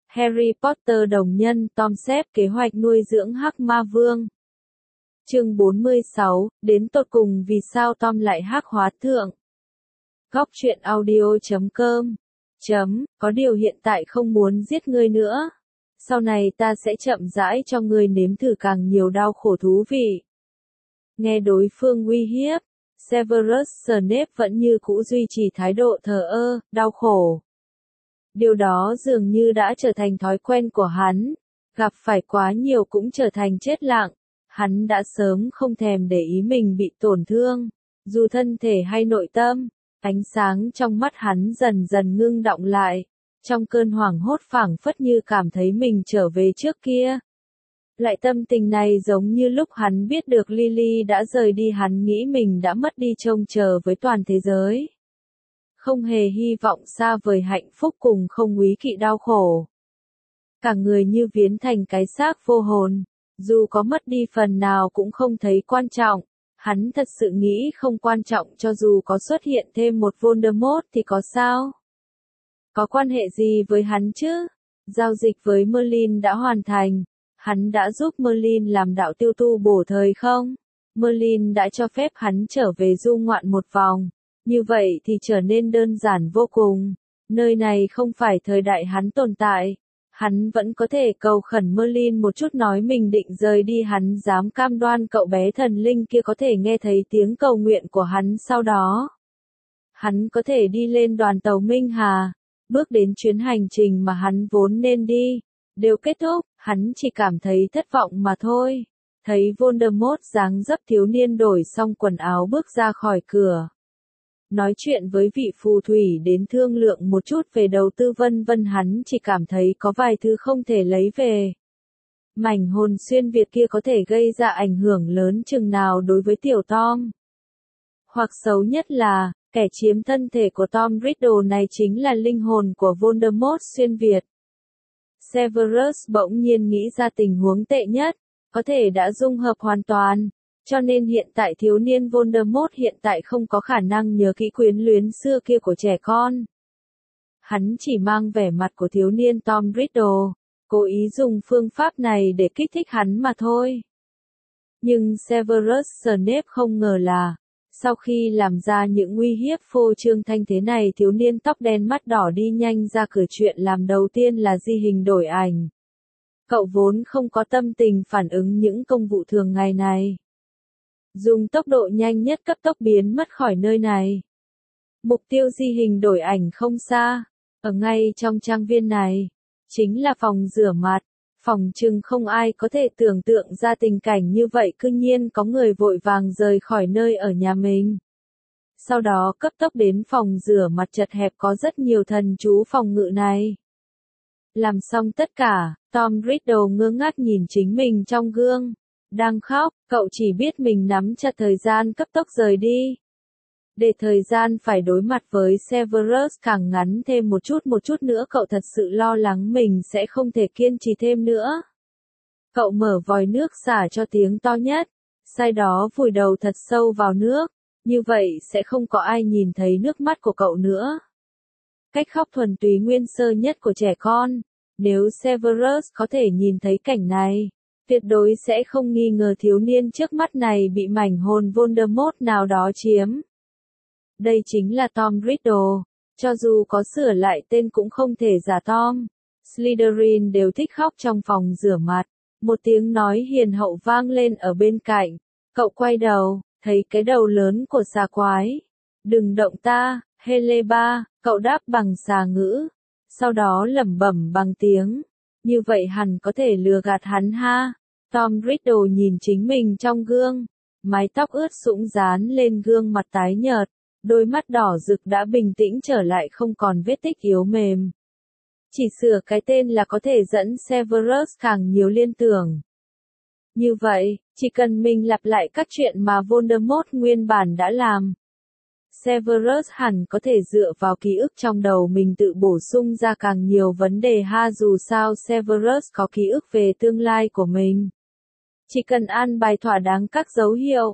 Harry Potter đồng nhân Tom xếp kế hoạch nuôi dưỡng Hắc Ma Vương. Chương 46, đến tột cùng vì sao Tom lại hắc hóa thượng. Góc truyện audio.com. Có điều hiện tại không muốn giết ngươi nữa. Sau này ta sẽ chậm rãi cho ngươi nếm thử càng nhiều đau khổ thú vị. Nghe đối phương uy hiếp, Severus Snape vẫn như cũ duy trì thái độ thờ ơ, đau khổ. Điều đó dường như đã trở thành thói quen của hắn, gặp phải quá nhiều cũng trở thành chết lặng. Hắn đã sớm không thèm để ý mình bị tổn thương, dù thân thể hay nội tâm. Ánh sáng trong mắt hắn dần dần ngưng đọng lại, trong cơn hoảng hốt phảng phất như cảm thấy mình trở về trước kia. Lại tâm tình này giống như lúc hắn biết được Lily đã rời đi, hắn nghĩ mình đã mất đi trông chờ với toàn thế giới. Không hề hy vọng xa vời hạnh phúc cùng không úy kỵ đau khổ. Cả người như biến thành cái xác vô hồn, dù có mất đi phần nào cũng không thấy quan trọng. Hắn thật sự nghĩ không quan trọng, cho dù có xuất hiện thêm một Voldemort thì có sao? Có quan hệ gì với hắn chứ? Giao dịch với Merlin đã hoàn thành. Hắn đã giúp Merlin làm đạo tiêu tu bổ thời không? Merlin đã cho phép hắn trở về du ngoạn một vòng. Như vậy thì trở nên đơn giản vô cùng. Nơi này không phải thời đại hắn tồn tại. Hắn vẫn có thể cầu khẩn Merlin một chút, nói mình định rời đi, hắn dám cam đoan cậu bé thần linh kia có thể nghe thấy tiếng cầu nguyện của hắn sau đó. Hắn có thể đi lên đoàn tàu Minh Hà, bước đến chuyến hành trình mà hắn vốn nên đi. Đều kết thúc, hắn chỉ cảm thấy thất vọng mà thôi. Thấy Voldemort dáng dấp thiếu niên đổi xong quần áo bước ra khỏi cửa. Nói chuyện với vị phù thủy đến thương lượng một chút về đầu tư vân vân, hắn chỉ cảm thấy có vài thứ không thể lấy về. Mảnh hồn xuyên Việt kia có thể gây ra ảnh hưởng lớn chừng nào đối với tiểu Tom. Hoặc xấu nhất là, kẻ chiếm thân thể của Tom Riddle này chính là linh hồn của Voldemort xuyên Việt. Severus bỗng nhiên nghĩ ra tình huống tệ nhất, có thể đã dung hợp hoàn toàn. Cho nên hiện tại thiếu niên Voldemort hiện tại không có khả năng nhớ kỹ quyến luyến xưa kia của trẻ con. Hắn chỉ mang vẻ mặt của thiếu niên Tom Riddle, cố ý dùng phương pháp này để kích thích hắn mà thôi. Nhưng Severus Snape không ngờ là, sau khi làm ra những uy hiếp phô trương thanh thế này, thiếu niên tóc đen mắt đỏ đi nhanh ra cửa, chuyện làm đầu tiên là di hình đổi ảnh. Cậu vốn không có tâm tình phản ứng những công vụ thường ngày này. Dùng tốc độ nhanh nhất cấp tốc biến mất khỏi nơi này. Mục tiêu di hình đổi ảnh không xa, ở ngay trong trang viên này, chính là phòng rửa mặt. Phòng chừng không ai có thể tưởng tượng ra tình cảnh như vậy, cư nhiên có người vội vàng rời khỏi nơi ở nhà mình. Sau đó cấp tốc đến phòng rửa mặt chật hẹp có rất nhiều thần chú phòng ngự này. Làm xong tất cả, Tom Riddle ngơ ngác nhìn chính mình trong gương. Đang khóc, cậu chỉ biết mình nắm chặt thời gian cấp tốc rời đi. Để thời gian phải đối mặt với Severus càng ngắn thêm một chút nữa, cậu thật sự lo lắng mình sẽ không thể kiên trì thêm nữa. Cậu mở vòi nước xả cho tiếng to nhất, sau đó vùi đầu thật sâu vào nước, như vậy sẽ không có ai nhìn thấy nước mắt của cậu nữa. Cách khóc thuần túy nguyên sơ nhất của trẻ con, nếu Severus có thể nhìn thấy cảnh này, tuyệt đối sẽ không nghi ngờ thiếu niên trước mắt này bị mảnh hồn Voldemort nào đó chiếm. Đây chính là Tom Riddle, cho dù có sửa lại tên cũng không thể giả Tom. Slytherin đều thích khóc trong phòng rửa mặt. Một tiếng nói hiền hậu vang lên ở bên cạnh. Cậu quay đầu, thấy cái đầu lớn của xà quái. Đừng động ta, Heleba, cậu đáp bằng xà ngữ. Sau đó lẩm bẩm bằng tiếng. Như vậy hẳn có thể lừa gạt hắn ha. Tom Riddle nhìn chính mình trong gương. Mái tóc ướt sũng dán lên gương mặt tái nhợt. Đôi mắt đỏ rực đã bình tĩnh trở lại, không còn vết tích yếu mềm. Chỉ sửa cái tên là có thể dẫn Severus càng nhiều liên tưởng. Như vậy, chỉ cần mình lặp lại các chuyện mà Voldemort nguyên bản đã làm, Severus hẳn có thể dựa vào ký ức trong đầu mình tự bổ sung ra càng nhiều vấn đề ha. Dù sao Severus có ký ức về tương lai của mình. Chỉ cần an bài thỏa đáng các dấu hiệu,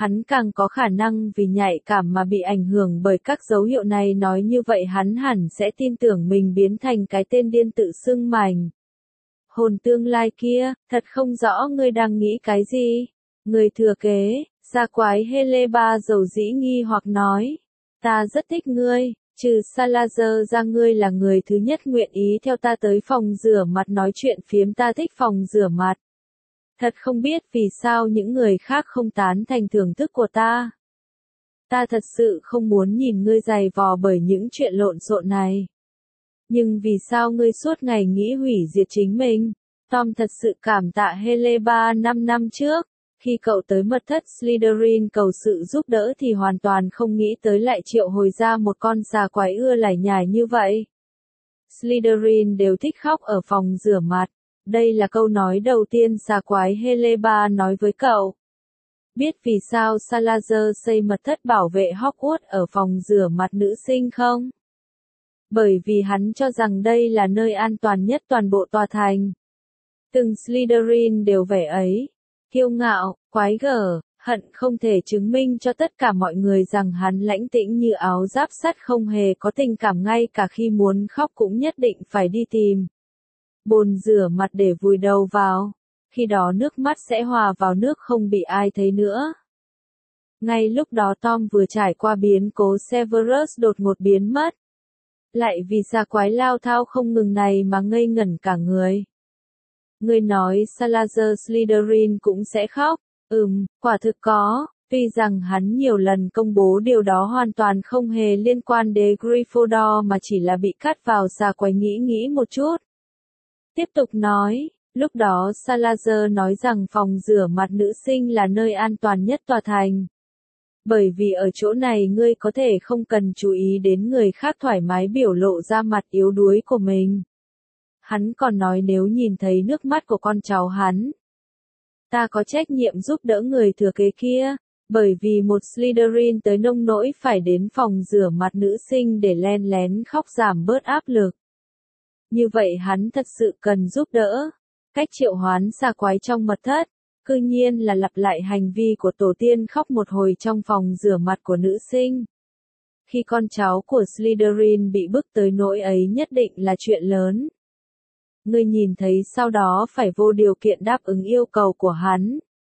Hắn càng có khả năng vì nhạy cảm mà bị ảnh hưởng bởi các dấu hiệu này, nói như vậy hắn hẳn sẽ tin tưởng mình biến thành cái tên điên tự xưng mảnh hồn tương lai kia. Thật không rõ ngươi đang nghĩ cái gì. Người thừa kế, gia quái Heleba dầu dĩ nghi hoặc nói. Ta rất thích ngươi, trừ Salazar ra ngươi là người thứ nhất nguyện ý theo ta tới phòng rửa mặt nói chuyện phiếm, ta thích phòng rửa mặt. Thật không biết vì sao những người khác không tán thành thưởng thức của ta. Ta thật sự không muốn nhìn ngươi dày vò bởi những chuyện lộn xộn này. Nhưng vì sao ngươi suốt ngày nghĩ hủy diệt chính mình? Tom thật sự cảm tạ Heleba 5 năm trước. Khi cậu tới mật thất Slytherin cầu sự giúp đỡ thì hoàn toàn không nghĩ tới lại triệu hồi ra một con xà quái ưa lải nhải như vậy. Slytherin đều thích khóc ở phòng rửa mặt. Đây là câu nói đầu tiên xà quái Heleba nói với cậu. Biết vì sao Salazar xây mật thất bảo vệ Hogwarts ở phòng rửa mặt nữ sinh không? Bởi vì hắn cho rằng đây là nơi an toàn nhất toàn bộ tòa thành. Từng Slytherin đều vẻ ấy. Kiêu ngạo, quái gở, hận không thể chứng minh cho tất cả mọi người rằng hắn lãnh tĩnh như áo giáp sắt, không hề có tình cảm, ngay cả khi muốn khóc cũng nhất định phải đi tìm bồn rửa mặt để vùi đầu vào. Khi đó nước mắt sẽ hòa vào nước không bị ai thấy nữa. Ngay lúc đó Tom vừa trải qua biến cố Severus đột ngột biến mất. Lại vì xà quái lao thao không ngừng này mà ngây ngẩn cả người. Người nói Salazar Slytherin cũng sẽ khóc. Quả thực có, tuy rằng hắn nhiều lần công bố điều đó hoàn toàn không hề liên quan đến Gryffindor mà chỉ là bị cắt vào xà quái nghĩ một chút. Tiếp tục nói, lúc đó Salazar nói rằng phòng rửa mặt nữ sinh là nơi an toàn nhất tòa thành. Bởi vì ở chỗ này ngươi có thể không cần chú ý đến người khác, thoải mái biểu lộ ra mặt yếu đuối của mình. Hắn còn nói nếu nhìn thấy nước mắt của con cháu hắn, ta có trách nhiệm giúp đỡ người thừa kế kia, bởi vì một Slytherin tới nông nỗi phải đến phòng rửa mặt nữ sinh để len lén khóc giảm bớt áp lực. Như vậy hắn thật sự cần giúp đỡ. Cách triệu hoán xà quái trong mật thất, cư nhiên là lặp lại hành vi của tổ tiên khóc một hồi trong phòng rửa mặt của nữ sinh. Khi con cháu của Slytherin bị bức tới nỗi ấy nhất định là chuyện lớn. Ngươi nhìn thấy sau đó phải vô điều kiện đáp ứng yêu cầu của hắn.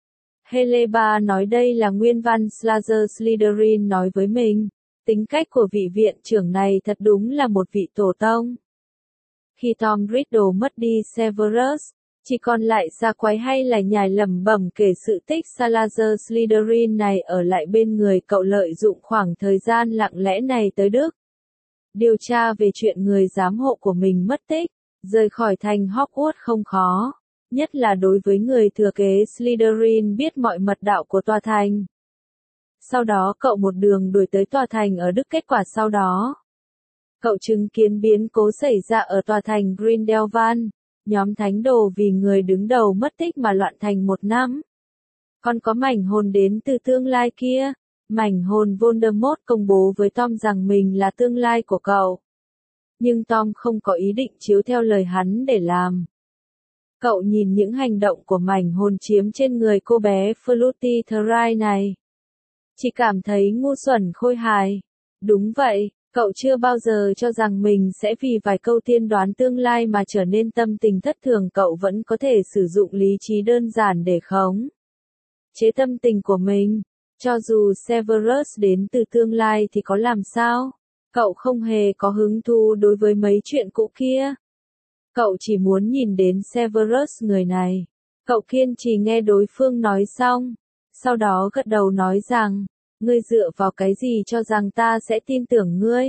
Heleba nói đây là nguyên văn Salazar Slytherin nói với mình. Tính cách của vị viện trưởng này thật đúng là một vị tổ tông. Khi Tom Riddle mất đi Severus, chỉ còn lại xà quái hay là nhài lẩm bẩm kể sự tích Salazar Slytherin này ở lại bên người cậu, lợi dụng khoảng thời gian lặng lẽ này tới Đức. Điều tra về chuyện người giám hộ của mình mất tích, rời khỏi thành Hogwarts không khó, nhất là đối với người thừa kế Slytherin biết mọi mật đạo của tòa thành. Sau đó cậu một đường đuổi tới tòa thành ở Đức, kết quả sau đó cậu chứng kiến biến cố xảy ra ở tòa thành Grindelwald, nhóm thánh đồ vì người đứng đầu mất tích mà loạn thành một năm. Còn có mảnh hồn đến từ tương lai kia, mảnh hồn Voldemort công bố với Tom rằng mình là tương lai của cậu. Nhưng Tom không có ý định chiếu theo lời hắn để làm. Cậu nhìn những hành động của mảnh hồn chiếm trên người cô bé Fluty Thrice này, chỉ cảm thấy ngu xuẩn khôi hài. Đúng vậy. Cậu chưa bao giờ cho rằng mình sẽ vì vài câu tiên đoán tương lai mà trở nên tâm tình thất thường, cậu vẫn có thể sử dụng lý trí đơn giản để khống chế tâm tình của mình. Cho dù Severus đến từ tương lai thì có làm sao? Cậu không hề có hứng thú đối với mấy chuyện cũ kia. Cậu chỉ muốn nhìn đến Severus người này. Cậu kiên trì nghe đối phương nói xong, sau đó gật đầu nói rằng, ngươi dựa vào cái gì cho rằng ta sẽ tin tưởng ngươi?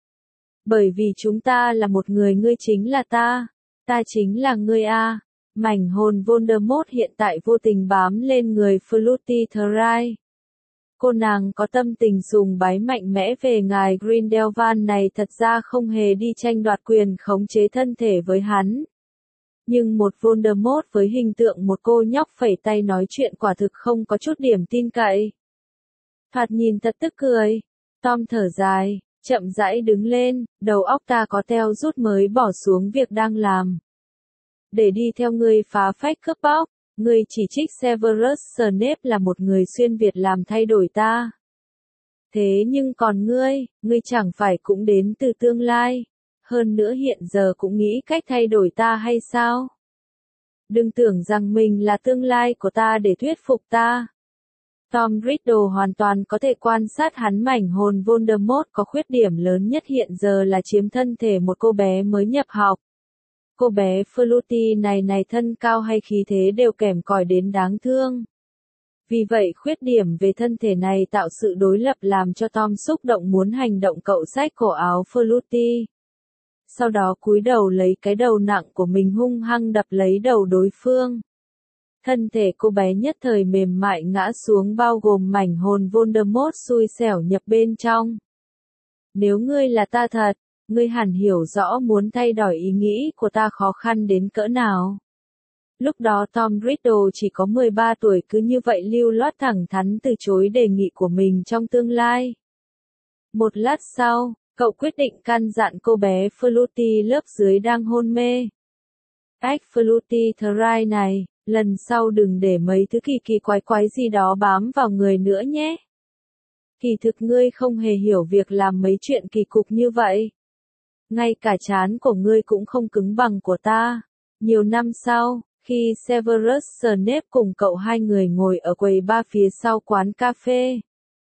Bởi vì chúng ta là một người, ngươi chính là ta chính là ngươi a. Mảnh hồn Voldemort hiện tại vô tình bám lên người Fluty Thrice. Cô nàng có tâm tình sùng bái mạnh mẽ về ngài Grindelwald này, thật ra không hề đi tranh đoạt quyền khống chế thân thể với hắn. Nhưng một Voldemort với hình tượng một cô nhóc phẩy tay nói chuyện quả thực không có chút điểm tin cậy. Thoạt nhìn thật tức cười. Tom thở dài, chậm rãi đứng lên, đầu óc ta có teo rút mới bỏ xuống việc đang làm. Để đi theo ngươi phá phách cướp bóc, Ngươi chỉ trích Severus Snape là một người xuyên Việt làm thay đổi ta. Thế nhưng còn ngươi chẳng phải cũng đến từ tương lai, hơn nữa hiện giờ cũng nghĩ cách thay đổi ta hay sao? Đừng tưởng rằng mình là tương lai của ta để thuyết phục ta. Tom Riddle hoàn toàn có thể quan sát hắn mảnh hồn Voldemort có khuyết điểm lớn nhất hiện giờ là chiếm thân thể một cô bé mới nhập học. Cô bé Flutie này thân cao hay khí thế đều kém cỏi đến đáng thương. Vì vậy khuyết điểm về thân thể này tạo sự đối lập làm cho Tom xúc động muốn hành động cậu xách cổ áo Flutie. Sau đó cúi đầu lấy cái đầu nặng của mình hung hăng đập lấy đầu đối phương. Thân thể cô bé nhất thời mềm mại ngã xuống bao gồm mảnh hồn Voldemort xui xẻo nhập bên trong. Nếu ngươi là ta thật, ngươi hẳn hiểu rõ muốn thay đổi ý nghĩ của ta khó khăn đến cỡ nào. Lúc đó Tom Riddle chỉ có 13 tuổi cứ như vậy lưu loát thẳng thắn từ chối đề nghị của mình trong tương lai. Một lát sau, cậu quyết định căn dặn cô bé Flutie lớp dưới đang hôn mê. Ách Flutie Thrai này, lần sau đừng để mấy thứ kỳ quái gì đó bám vào người nữa nhé. Kỳ thực ngươi không hề hiểu việc làm mấy chuyện kỳ cục như vậy. Ngay cả trán của ngươi cũng không cứng bằng của ta. Nhiều năm sau, khi Severus Snape cùng cậu hai người ngồi ở quầy bar phía sau quán cà phê.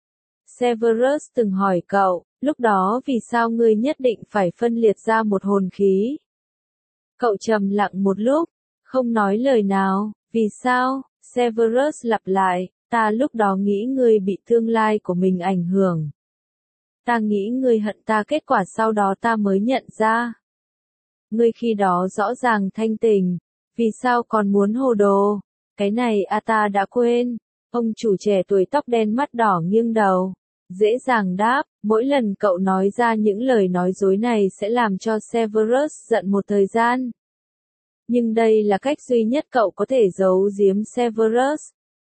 Severus từng hỏi cậu, lúc đó vì sao ngươi nhất định phải phân liệt ra một hồn khí? Cậu trầm lặng một lúc, không nói lời nào, vì sao? Severus lặp lại, ta lúc đó nghĩ ngươi bị tương lai của mình ảnh hưởng. Ta nghĩ ngươi hận ta kết quả sau đó ta mới nhận ra. Ngươi khi đó rõ ràng thanh tình, vì sao còn muốn hồ đồ? Cái này ta đã quên. Ông chủ trẻ tuổi tóc đen mắt đỏ nghiêng đầu. Dễ dàng đáp, mỗi lần cậu nói ra những lời nói dối này sẽ làm cho Severus giận một thời gian. Nhưng đây là cách duy nhất cậu có thể giấu giếm Severus.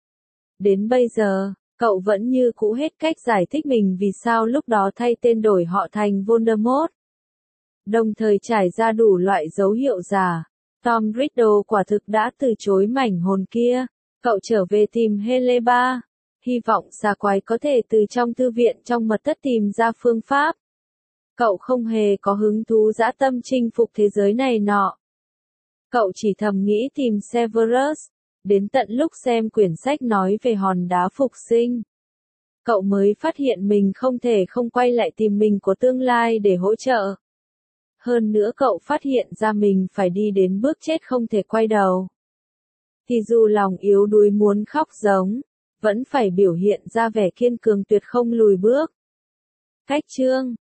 Đến bây giờ, cậu vẫn như cũ hết cách giải thích mình vì sao lúc đó thay tên đổi họ thành Voldemort. Đồng thời trải ra đủ loại dấu hiệu giả. Tom Riddle quả thực đã từ chối mảnh hồn kia. Cậu trở về tìm Heleba. Hy vọng xà quái có thể từ trong thư viện trong mật thất tìm ra phương pháp. Cậu không hề có hứng thú dã tâm chinh phục thế giới này nọ. Cậu chỉ thầm nghĩ tìm Severus. Đến tận lúc xem quyển sách nói về hòn đá phục sinh. Cậu mới phát hiện mình không thể không quay lại tìm mình của tương lai để hỗ trợ. Hơn nữa cậu phát hiện ra mình phải đi đến bước chết không thể quay đầu. Thì dù lòng yếu đuối muốn khóc giống, vẫn phải biểu hiện ra vẻ kiên cường tuyệt không lùi bước. Cách chương